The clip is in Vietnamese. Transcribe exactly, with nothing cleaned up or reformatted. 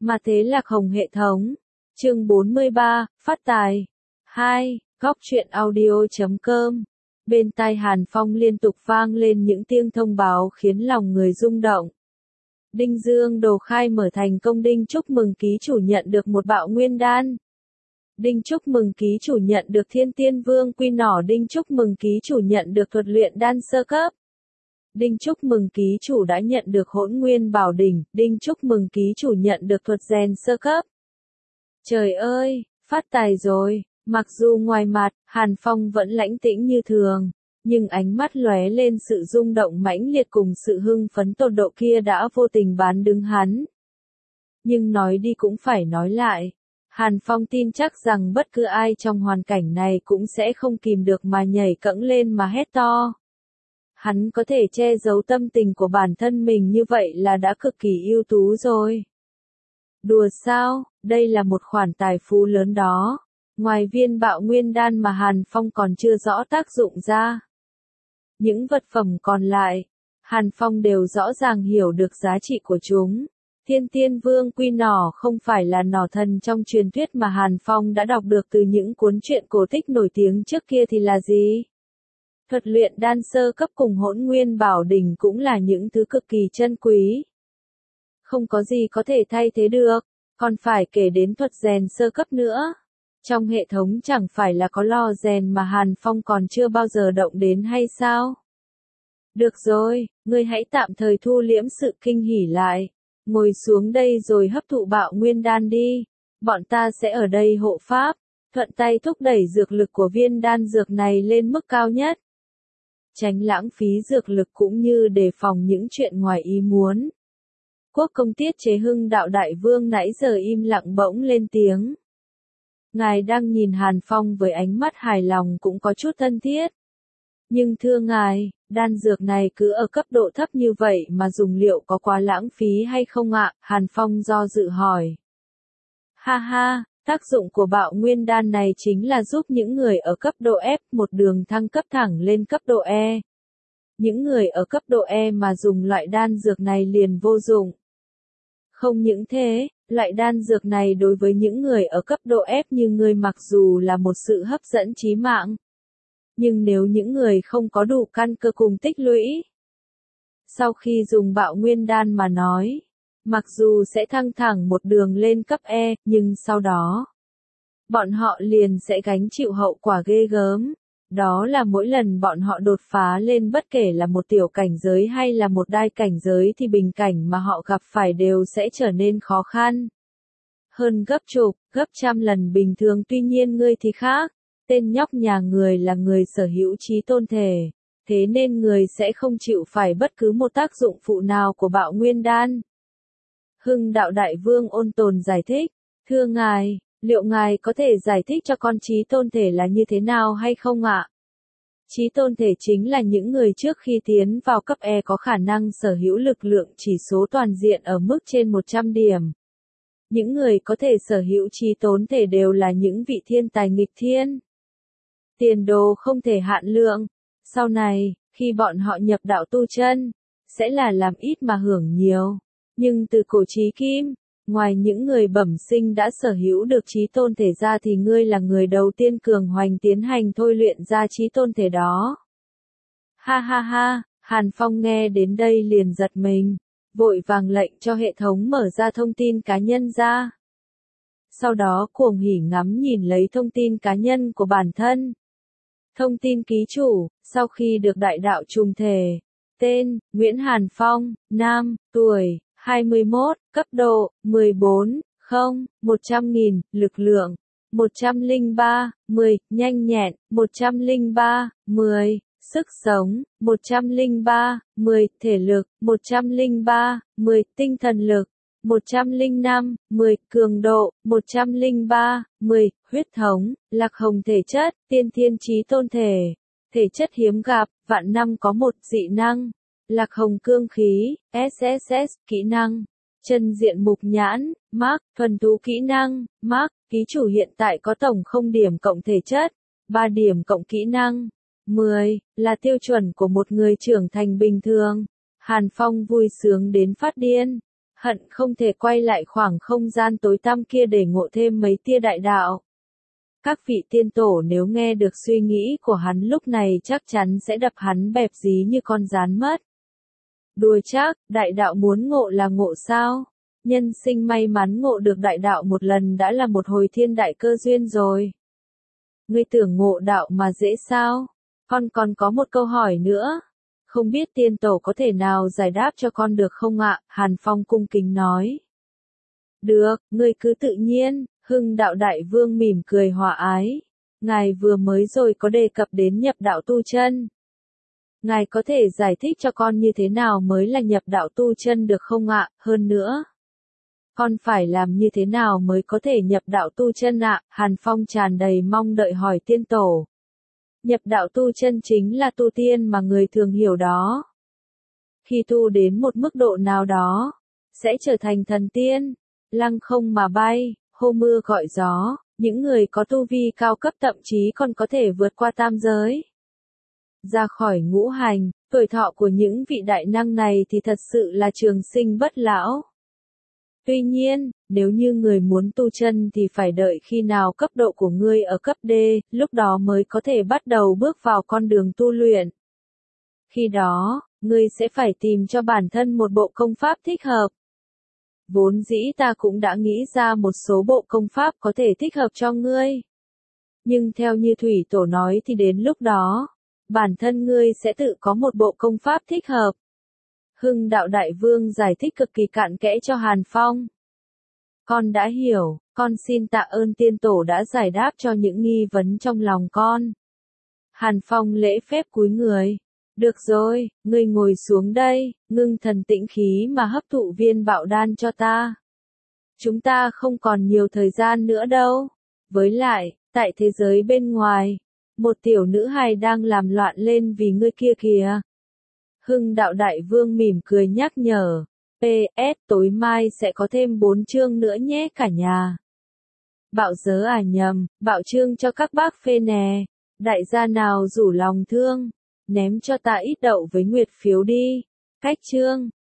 Mà thế Lạc Hồng hệ thống. Chương bốn mươi ba, phát tài. hai. Góc truyện audio chấm com. Bên tai Hàn Phong liên tục vang lên những tiếng thông báo khiến lòng người rung động. Đinh Dương Đồ khai mở thành công. Đinh chúc mừng ký chủ nhận được một bạo nguyên đan. Đinh chúc mừng ký chủ nhận được Thiên Tiên Vương Quy Nỏ. Đinh chúc mừng ký chủ nhận được thuật luyện đan sơ cấp. Đinh chúc mừng ký chủ đã nhận được Hỗn Nguyên Bảo Đỉnh. Đinh chúc mừng ký chủ nhận được thuật rèn sơ cấp. Trời ơi, phát tài rồi. Mặc dù ngoài mặt, Hàn Phong vẫn lãnh tĩnh như thường, nhưng ánh mắt lóe lên sự rung động mãnh liệt cùng sự hưng phấn tột độ kia đã vô tình bán đứng hắn. Nhưng nói đi cũng phải nói lại, Hàn Phong tin chắc rằng bất cứ ai trong hoàn cảnh này cũng sẽ không kìm được mà nhảy cẫng lên mà hét to. Hắn có thể che giấu tâm tình của bản thân mình như vậy là đã cực kỳ ưu tú rồi. Đùa sao, đây là một khoản tài phú lớn đó. Ngoài viên bạo nguyên đan mà Hàn Phong còn chưa rõ tác dụng ra. Những vật phẩm còn lại, Hàn Phong đều rõ ràng hiểu được giá trị của chúng. Thiên Tiên Vương Quy Nỏ không phải là nỏ thần trong truyền thuyết mà Hàn Phong đã đọc được từ những cuốn truyện cổ tích nổi tiếng trước kia thì là gì? Thuật luyện đan sơ cấp cùng Hỗn Nguyên Bảo Đỉnh cũng là những thứ cực kỳ chân quý. Không có gì có thể thay thế được, còn phải kể đến thuật rèn sơ cấp nữa. Trong hệ thống chẳng phải là có lò rèn mà Hàn Phong còn chưa bao giờ động đến hay sao? Được rồi, ngươi hãy tạm thời thu liễm sự kinh hỉ lại. Ngồi xuống đây rồi hấp thụ bạo nguyên đan đi. Bọn ta sẽ ở đây hộ pháp, thuận tay thúc đẩy dược lực của viên đan dược này lên mức cao nhất. Tránh lãng phí dược lực cũng như đề phòng những chuyện ngoài ý muốn. Quốc công Tiết Chế Hưng Đạo Đại Vương nãy giờ im lặng bỗng lên tiếng. Ngài đang nhìn Hàn Phong với ánh mắt hài lòng cũng có chút thân thiết. Nhưng thưa ngài, đan dược này cứ ở cấp độ thấp như vậy mà dùng liệu có quá lãng phí hay không ạ? Hàn Phong do dự hỏi. Ha ha, tác dụng của bạo nguyên đan này chính là giúp những người ở cấp độ F một đường thăng cấp thẳng lên cấp độ E. Những người ở cấp độ E mà dùng loại đan dược này liền vô dụng. Không những thế, loại đan dược này đối với những người ở cấp độ F như ngươi mặc dù là một sự hấp dẫn chí mạng. Nhưng nếu những người không có đủ căn cơ cùng tích lũy, sau khi dùng bạo nguyên đan mà nói, mặc dù sẽ thăng thẳng một đường lên cấp E, nhưng sau đó, bọn họ liền sẽ gánh chịu hậu quả ghê gớm. Đó là mỗi lần bọn họ đột phá lên bất kể là một tiểu cảnh giới hay là một đai cảnh giới thì bình cảnh mà họ gặp phải đều sẽ trở nên khó khăn. Hơn gấp chục, gấp trăm lần bình thường. Tuy nhiên ngươi thì khác, tên nhóc nhà người là người sở hữu trí tôn thể, thế nên người sẽ không chịu phải bất cứ một tác dụng phụ nào của bạo nguyên đan. Hưng Đạo Đại Vương ôn tồn giải thích, thưa ngài, liệu ngài có thể giải thích cho con trí tôn thể là như thế nào hay không ạ? Trí tôn thể chính là những người trước khi tiến vào cấp E có khả năng sở hữu lực lượng chỉ số toàn diện ở mức trên một trăm điểm. Những người có thể sở hữu trí tôn thể đều là những vị thiên tài nghịch thiên. Tiền đồ không thể hạn lượng. Sau này, khi bọn họ nhập đạo tu chân, sẽ là làm ít mà hưởng nhiều. Nhưng từ cổ chí kim, ngoài những người bẩm sinh đã sở hữu được trí tôn thể ra thì ngươi là người đầu tiên cường hoành tiến hành thôi luyện ra trí tôn thể đó. Ha ha ha, Hàn Phong nghe đến đây liền giật mình, vội vàng lệnh cho hệ thống mở ra thông tin cá nhân ra. Sau đó cuồng hỉ ngắm nhìn lấy thông tin cá nhân của bản thân. Thông tin ký chủ, sau khi được đại đạo trùng thể. Tên, Nguyễn Hàn Phong, nam, tuổi, hai mươi mốt, cấp độ, mười bốn, không, một trăm nghìn, lực lượng, một trăm lẻ ba, mười, nhanh nhẹn, một trăm lẻ ba, mười, sức sống, một trăm lẻ ba, mười, thể lực, một trăm lẻ ba, mười, tinh thần lực, một trăm lẻ năm, mười, cường độ, một trăm lẻ ba, mười, huyết thống, Lạc Hồng thể chất, tiên thiên trí tôn thể, thể chất hiếm gặp, vạn năm có một dị năng. Lạc Hồng cương khí, ét ét ét, kỹ năng, chân diện mục nhãn, Mark, thuần thú kỹ năng, Mark, ký chủ hiện tại có tổng không điểm cộng thể chất, ba điểm cộng kỹ năng, mười, là tiêu chuẩn của một người trưởng thành bình thường. Hàn Phong vui sướng đến phát điên. hận không thể quay lại khoảng không gian tối tăm kia để ngộ thêm mấy tia đại đạo. Các vị tiên tổ nếu nghe được suy nghĩ của hắn lúc này chắc chắn sẽ đập hắn bẹp dí như con gián mất. Đùa chắc, đại đạo muốn ngộ là ngộ sao? Nhân sinh may mắn ngộ được đại đạo một lần đã là một hồi thiên đại cơ duyên rồi. Ngươi tưởng ngộ đạo mà dễ sao? Con còn có một câu hỏi nữa. Không biết tiên tổ có thể nào giải đáp cho con được không ạ? Hàn Phong cung kính nói. Được, ngươi cứ tự nhiên. Hưng đạo đại vương mỉm cười hòa ái. Ngài vừa mới rồi có đề cập đến nhập đạo tu chân. Ngài có thể giải thích cho con như thế nào mới là nhập đạo tu chân được không ạ? Hơn nữa, con phải làm như thế nào mới có thể nhập đạo tu chân ạ? Hàn Phong tràn đầy mong đợi hỏi tiên tổ. Nhập đạo tu chân chính là tu tiên mà người thường hiểu đó. Khi tu đến một mức độ nào đó, sẽ trở thành thần tiên, lăng không mà bay, hô mưa gọi gió, những người có tu vi cao cấp thậm chí còn có thể vượt qua tam giới. Ra khỏi ngũ hành, tuổi thọ của những vị đại năng này thì thật sự là trường sinh bất lão. Tuy nhiên, nếu như người muốn tu chân thì phải đợi khi nào cấp độ của ngươi ở cấp D, lúc đó mới có thể bắt đầu bước vào con đường tu luyện. Khi đó, ngươi sẽ phải tìm cho bản thân một bộ công pháp thích hợp. Vốn dĩ ta cũng đã nghĩ ra một số bộ công pháp có thể thích hợp cho ngươi. Nhưng theo như Thủy Tổ nói thì đến lúc đó, bản thân ngươi sẽ tự có một bộ công pháp thích hợp. Hưng đạo đại vương giải thích cực kỳ cặn kẽ cho Hàn Phong. Con đã hiểu, con xin tạ ơn tiên tổ đã giải đáp cho những nghi vấn trong lòng con. Hàn Phong lễ phép cúi người. Được rồi, ngươi ngồi xuống đây, ngưng thần tĩnh khí mà hấp thụ viên bạo đan cho ta. Chúng ta không còn nhiều thời gian nữa đâu. Với lại, tại thế giới bên ngoài, một tiểu nữ hài đang làm loạn lên vì ngươi kia kìa. Hưng đạo đại vương mỉm cười nhắc nhở. pê ét tối mai sẽ có thêm bốn chương nữa nhé cả nhà. Bạo dớ à nhầm, bạo chương cho các bác phê nè. Đại gia nào rủ lòng thương, ném cho ta ít đậu với nguyệt phiếu đi. Cách chương.